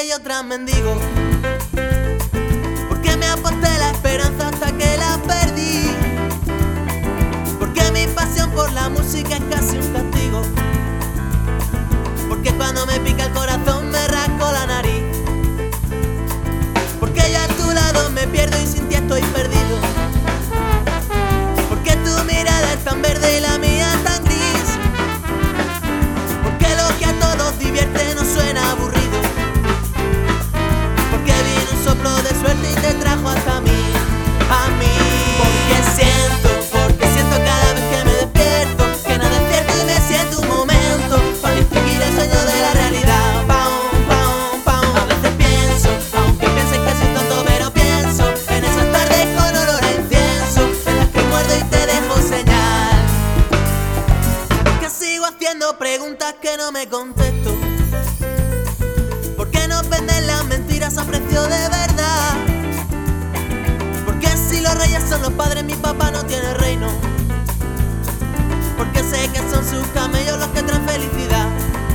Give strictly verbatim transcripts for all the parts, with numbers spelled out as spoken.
y otras mendigo. Porque me aposté la esperanza hasta que la perdí. Porque mi pasión por la música es casi un castigo. Porque cuando me pica el corazón me rasco la nariz. Porque yo a tu lado me pierdo y sin ti estoy perdido. Porque tu mirada es tan verde y la mía tan gris. Porque lo que a todos divierte no suena aburrido. Porque vino un soplo de suerte y te trajo hasta mí, a mí. Porque siento, porque siento cada vez que me despierto que nada es cierto y me siento un momento para distinguir el sueño de la realidad. Paum, paum, paum. A veces pienso, aunque pienses que soy tonto, pero pienso en esas tardes con olor a incienso, en las que muerdo y te dejo señal. Porque sigo haciendo preguntas que no me contesto. ¿Por qué nos venden las mentiras a precio de verdad? Porque si los reyes son los padres, mi papá no tiene reino. Porque sé que son sus camellos los que traen felicidad.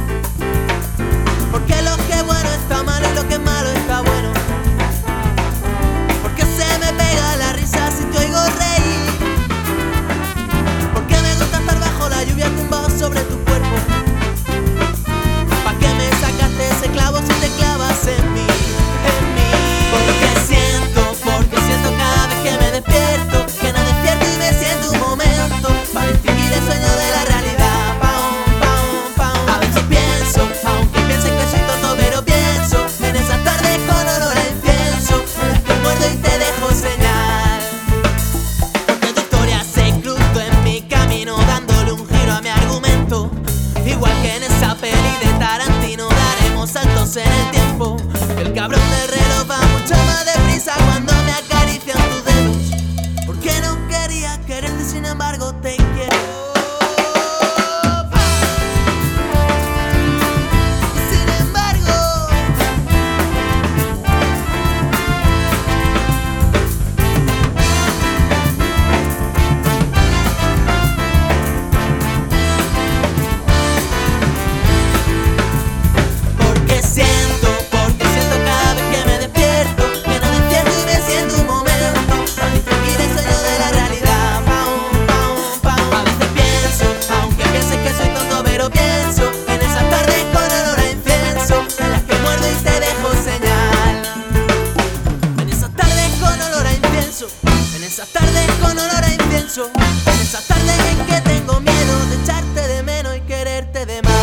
Porque lo que es bueno está malo y lo que es malo está bueno. Porque se me pega la risa si te oigo reír. Porque me gusta estar bajo la lluvia tumbado sobre tu cuerpo. ¿Pa' qué me sacaste ese clavo si te clavas en mí, en mí? Porque siento, porque siento cada vez que me despierto que nada es cierto y me siento un momento para distinguir el sueño de la realidad. Paum, paum, paum. A veces pienso, aunque pienses que soy tonto, pero pienso en esas tardes con olor a incienso, en las que muerdo y te dejo señal. Porque tu historia se cruzó en mi camino dándole un giro a mi argumento. Igual que en esa peli de Tarantino daremos saltos en el tiempo. El cabrón del reloj va mucho más deprisa cuando me acarician tus dedos. Porque no quería quererte, sin embargo te quiero. Sin embargo, porque siento, porque siento cada vez que me despierto que no despierto y me siento un momento para distinguir el sueño de la realidad. Paum, paum, paum. A veces pienso, aunque pienses que soy tonto, pero pienso en esas tardes con olor a incienso, en las que muerdo y te dejo señal. En esas tardes con olor a incienso, en esas tardes con olor a incienso, en esas tardes en que tengo miedo de echarte de menos y quererte de más.